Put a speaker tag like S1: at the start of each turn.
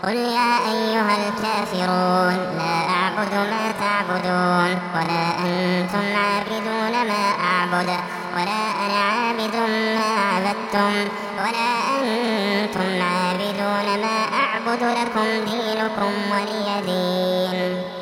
S1: قل يا أيها الكافرون لا أعبد ما تعبدون ولا أنتم عابدون ما أعبد ولا أنا عابد ما عبدتم ولا أنتم عابدون ما أعبد لكم دينكم ولي دين.